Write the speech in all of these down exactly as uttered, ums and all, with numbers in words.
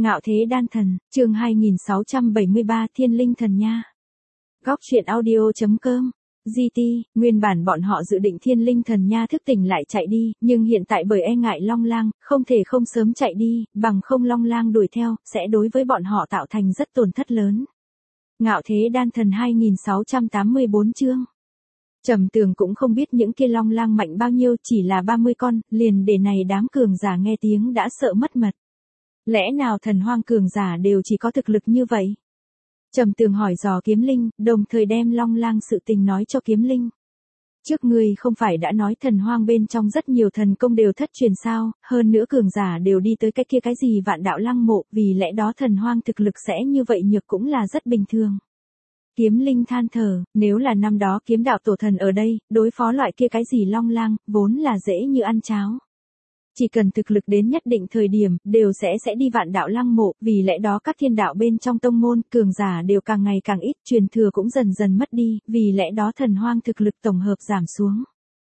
Ngạo Thế Đan Thần, chương hai nghìn sáu trăm bảy mươi ba Thiên Linh Thần Nha. Góc truyện audio.com. giê tê, nguyên bản bọn họ dự định Thiên Linh Thần Nha thức tỉnh lại chạy đi, nhưng hiện tại bởi e ngại Long Lang, không thể không sớm chạy đi, bằng không Long Lang đuổi theo, sẽ đối với bọn họ tạo thành rất tổn thất lớn. Ngạo Thế Đan Thần hai nghìn sáu trăm tám mươi bốn chương. Trầm Tường cũng không biết những kia Long Lang mạnh bao nhiêu, chỉ là ba mươi con, liền để này đám cường giả nghe tiếng đã sợ mất mật. Lẽ nào thần hoang cường giả đều chỉ có thực lực như vậy? Trầm Tường hỏi dò Kiếm Linh, đồng thời đem Long Lang sự tình nói cho Kiếm Linh. Trước ngươi không phải đã nói thần hoang bên trong rất nhiều thần công đều thất truyền sao, hơn nữa cường giả đều đi tới cái kia cái gì Vạn Đạo Lăng Mộ, vì lẽ đó thần hoang thực lực sẽ như vậy nhược cũng là rất bình thường. Kiếm Linh than thở, nếu là năm đó kiếm đạo tổ thần ở đây, đối phó loại kia cái gì Long Lang, vốn là dễ như ăn cháo. Chỉ cần thực lực đến nhất định thời điểm, đều sẽ sẽ đi Vạn Đạo Lăng Mộ, vì lẽ đó các thiên đạo bên trong tông môn, cường giả đều càng ngày càng ít, truyền thừa cũng dần dần mất đi, vì lẽ đó thần hoang thực lực tổng hợp giảm xuống.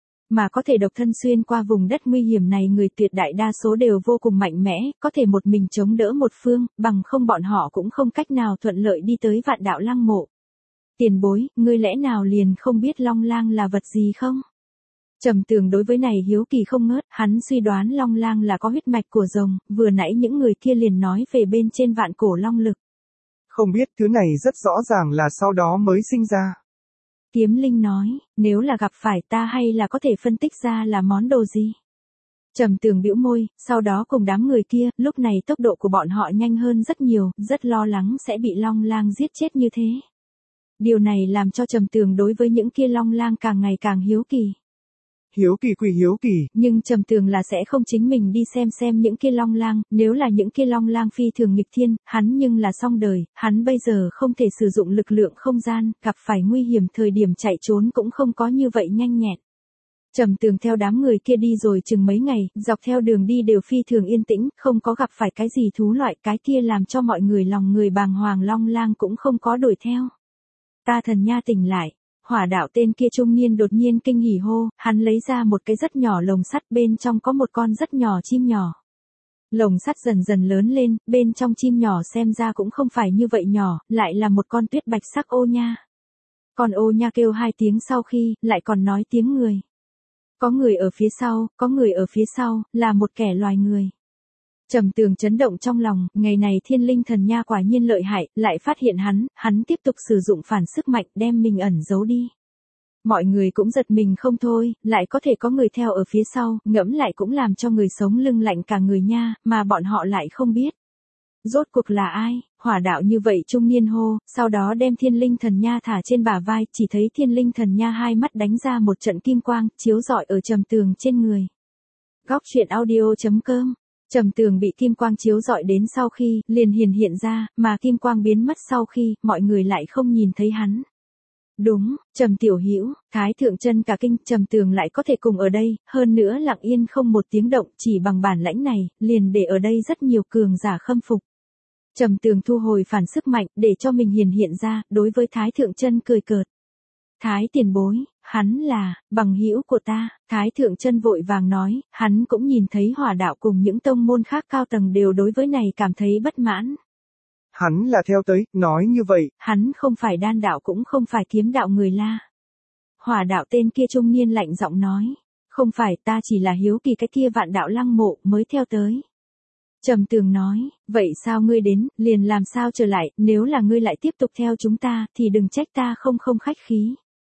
Mà có thể độc thân xuyên qua vùng đất nguy hiểm này người tuyệt đại đa số đều vô cùng mạnh mẽ, có thể một mình chống đỡ một phương, bằng không bọn họ cũng không cách nào thuận lợi đi tới Vạn Đạo Lăng Mộ. Tiền bối, ngươi lẽ nào liền không biết Long Lang là vật gì không? Trầm Tường đối với này hiếu kỳ không ngớt, hắn suy đoán Long Lang là có huyết mạch của rồng, vừa nãy những người kia liền nói về bên trên vạn cổ long lực. Không biết thứ này rất rõ ràng là sau đó mới sinh ra. Kiếm Linh nói, nếu là gặp phải ta hay là có thể phân tích ra là món đồ gì? Trầm Tường bĩu môi, sau đó cùng đám người kia, lúc này tốc độ của bọn họ nhanh hơn rất nhiều, rất lo lắng sẽ bị Long Lang giết chết như thế. Điều này làm cho Trầm Tường đối với những kia Long Lang càng ngày càng hiếu kỳ. Hiếu kỳ quỷ hiếu kỳ. Nhưng Trầm Tường là sẽ không chính mình đi xem xem những kia Long Lang, nếu là những kia Long Lang phi thường nghịch thiên, hắn nhưng là xong đời, hắn bây giờ không thể sử dụng lực lượng không gian, gặp phải nguy hiểm thời điểm chạy trốn cũng không có như vậy nhanh nhẹn. Trầm Tường theo đám người kia đi rồi chừng mấy ngày, dọc theo đường đi đều phi thường yên tĩnh, không có gặp phải cái gì thú loại, cái kia làm cho mọi người lòng người bàng hoàng Long Lang cũng không có đuổi theo. Ta thần nha tỉnh lại. Hỏa đạo tên kia trung niên đột nhiên kinh hỉ hô, hắn lấy ra một cái rất nhỏ lồng sắt, bên trong có một con rất nhỏ chim nhỏ. Lồng sắt dần dần lớn lên, bên trong chim nhỏ xem ra cũng không phải như vậy nhỏ, lại là một con tuyết bạch sắc ô nha. Con ô nha kêu hai tiếng sau khi, lại còn nói tiếng người. Có người ở phía sau, có người ở phía sau, là một kẻ loài người. Trầm Tường chấn động trong lòng, ngày này Thiên Linh Thần Nha quả nhiên lợi hại, lại phát hiện hắn, hắn tiếp tục sử dụng phản sức mạnh đem mình ẩn giấu đi. Mọi người cũng giật mình không thôi, lại có thể có người theo ở phía sau, ngẫm lại cũng làm cho người sống lưng lạnh cả người nha, mà bọn họ lại không biết. Rốt cuộc là ai? Hỏa đạo như vậy trung niên hô, sau đó đem Thiên Linh Thần Nha thả trên bả vai, chỉ thấy Thiên Linh Thần Nha hai mắt đánh ra một trận kim quang, chiếu rọi ở Trầm Tường trên người. Góc truyện audio.com. Trầm Tường bị kim quang chiếu rọi đến sau khi, liền hiển hiện ra, mà kim quang biến mất sau khi, mọi người lại không nhìn thấy hắn. Đúng, Trầm tiểu hữu, Thái Thượng Chân cả kinh, Trầm Tường lại có thể cùng ở đây, hơn nữa lặng yên không một tiếng động, chỉ bằng bản lãnh này, liền để ở đây rất nhiều cường giả khâm phục. Trầm Tường thu hồi phản sức mạnh, để cho mình hiển hiện ra, đối với Thái Thượng Chân cười cợt. Thái tiền bối, hắn là bằng hữu của ta. Thái Thượng Chân vội vàng nói, hắn cũng nhìn thấy hỏa đạo cùng những tông môn khác cao tầng đều đối với này cảm thấy bất mãn. Hắn là theo tới, nói như vậy. Hắn không phải đan đạo cũng không phải kiếm đạo người La. Hỏa đạo tên kia trung niên lạnh giọng nói, không phải, ta chỉ là hiếu kỳ cái kia Vạn Đạo Lăng Mộ mới theo tới. Trầm Tường nói, vậy sao ngươi đến, liền làm sao trở lại, nếu là ngươi lại tiếp tục theo chúng ta, thì đừng trách ta không không khách khí.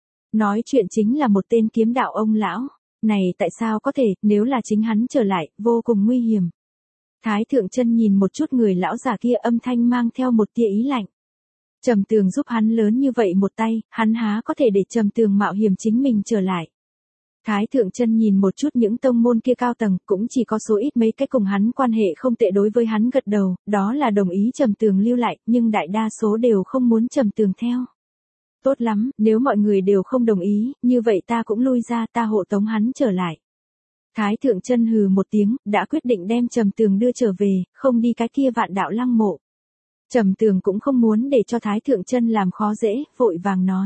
Nói chuyện chính là một tên kiếm đạo ông lão. Này tại sao có thể, nếu là chính hắn trở lại, vô cùng nguy hiểm. Thái Thượng Chân nhìn một chút người lão già kia, âm thanh mang theo một tia ý lạnh. Trầm Tường giúp hắn lớn như vậy một tay, hắn há có thể để Trầm Tường mạo hiểm chính mình trở lại. Thái Thượng Chân nhìn một chút những tông môn kia cao tầng, cũng chỉ có số ít mấy cái cùng hắn quan hệ không tệ đối với hắn gật đầu, đó là đồng ý Trầm Tường lưu lại, nhưng đại đa số đều không muốn Trầm Tường theo. Tốt lắm, nếu mọi người đều không đồng ý, như vậy ta cũng lui ra, ta hộ tống hắn trở lại. Thái Thượng Chân hừ một tiếng, đã quyết định đem Trầm Tường đưa trở về, không đi cái kia Vạn Đạo Lăng Mộ. Trầm Tường cũng không muốn để cho Thái Thượng Chân làm khó dễ, vội vàng nói.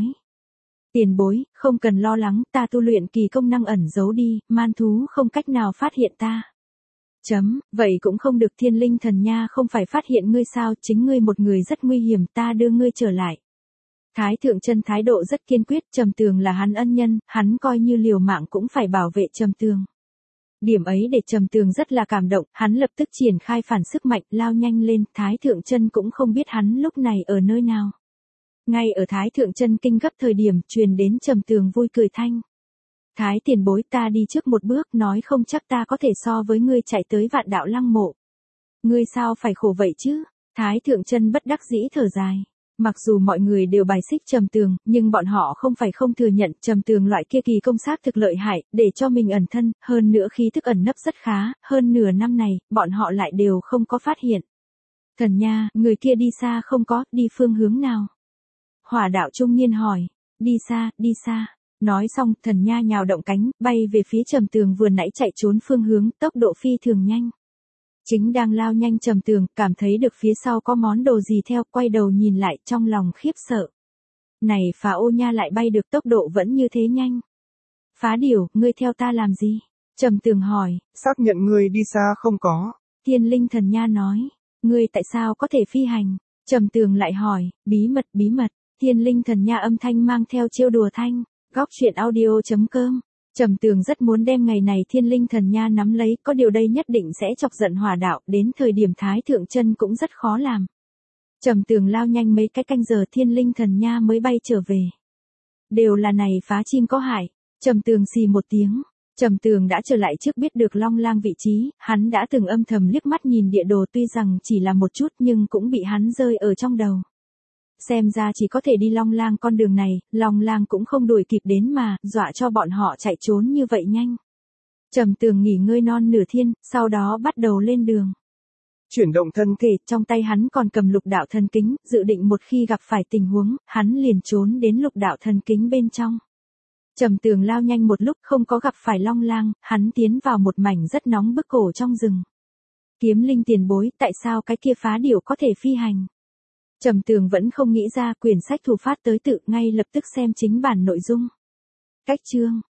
Tiền bối, không cần lo lắng, ta tu luyện kỳ công năng ẩn giấu đi, man thú không cách nào phát hiện ta. Chấm, vậy cũng không được, Thiên Linh Thần Nha không phải phát hiện ngươi sao, chính ngươi một người rất nguy hiểm, ta đưa ngươi trở lại. Thái Thượng Chân thái độ rất kiên quyết, Trầm Tường là hắn ân nhân, hắn coi như liều mạng cũng phải bảo vệ Trầm Tường. Điểm ấy để Trầm Tường rất là cảm động, hắn lập tức triển khai phản sức mạnh, lao nhanh lên, Thái Thượng Chân cũng không biết hắn lúc này ở nơi nào. Ngay ở Thái Thượng Chân kinh gấp thời điểm, truyền đến Trầm Tường vui cười thanh. Thái tiền bối, ta đi trước một bước, nói không chắc ta có thể so với ngươi chạy tới Vạn Đạo Lăng mộ. Ngươi sao phải khổ vậy chứ? Thái Thượng Chân bất đắc dĩ thở dài. Mặc dù mọi người đều bài xích Trầm Tường, nhưng bọn họ không phải không thừa nhận Trầm Tường loại kia kỳ công sát thực lợi hại, để cho mình ẩn thân, hơn nữa khí thức ẩn nấp rất khá, hơn nửa năm này, bọn họ lại đều không có phát hiện. Thần Nha, người kia đi xa không có, đi phương hướng nào? Hỏa đạo trung niên hỏi, đi xa, đi xa. Nói xong, Thần Nha nhào động cánh, bay về phía Trầm Tường vừa nãy chạy trốn phương hướng, tốc độ phi thường nhanh. Chính đang lao nhanh Trầm Tường, cảm thấy được phía sau có món đồ gì theo, quay đầu nhìn lại, trong lòng khiếp sợ. Này Phá Ô Nha lại bay được, tốc độ vẫn như thế nhanh. Phá Điểu, ngươi theo ta làm gì? Trầm Tường hỏi. Xác nhận ngươi đi xa không có. Thiên Linh Thần Nha nói. Ngươi tại sao có thể phi hành? Trầm Tường lại hỏi. Bí mật, bí mật. Thiên Linh Thần Nha âm thanh mang theo trêu đùa thanh. Góc truyện audio chấm com. Trầm Tường rất muốn đem ngày này Thiên Linh Thần Nha nắm lấy, có điều đây nhất định sẽ chọc giận Hỏa đạo, đến thời điểm Thái Thượng Chân cũng rất khó làm. Trầm Tường lao nhanh mấy cái canh giờ Thiên Linh Thần Nha mới bay trở về. Đều là này phá chim có hại. Trầm Tường xì một tiếng. Trầm Tường đã trở lại trước biết được Long Lang vị trí, hắn đã từng âm thầm liếc mắt nhìn địa đồ, tuy rằng chỉ là một chút nhưng cũng bị hắn rơi ở trong đầu. Xem ra chỉ có thể đi Long Lang con đường này, Long Lang cũng không đuổi kịp đến mà, dọa cho bọn họ chạy trốn như vậy nhanh. Trầm Tường nghỉ ngơi non nửa thiên, sau đó bắt đầu lên đường. Chuyển động thân thể, trong tay hắn còn cầm lục đạo thần kính, dự định một khi gặp phải tình huống, hắn liền trốn đến lục đạo thần kính bên trong. Trầm Tường lao nhanh một lúc không có gặp phải Long Lang, hắn tiến vào một mảnh rất nóng bức cổ trong rừng. Kiếm Linh tiền bối, tại sao cái kia Phá Điểu có thể phi hành? Trầm Tường vẫn không nghĩ ra, quyển sách thủ phát tới tự, ngay lập tức xem chính bản nội dung. Cách chương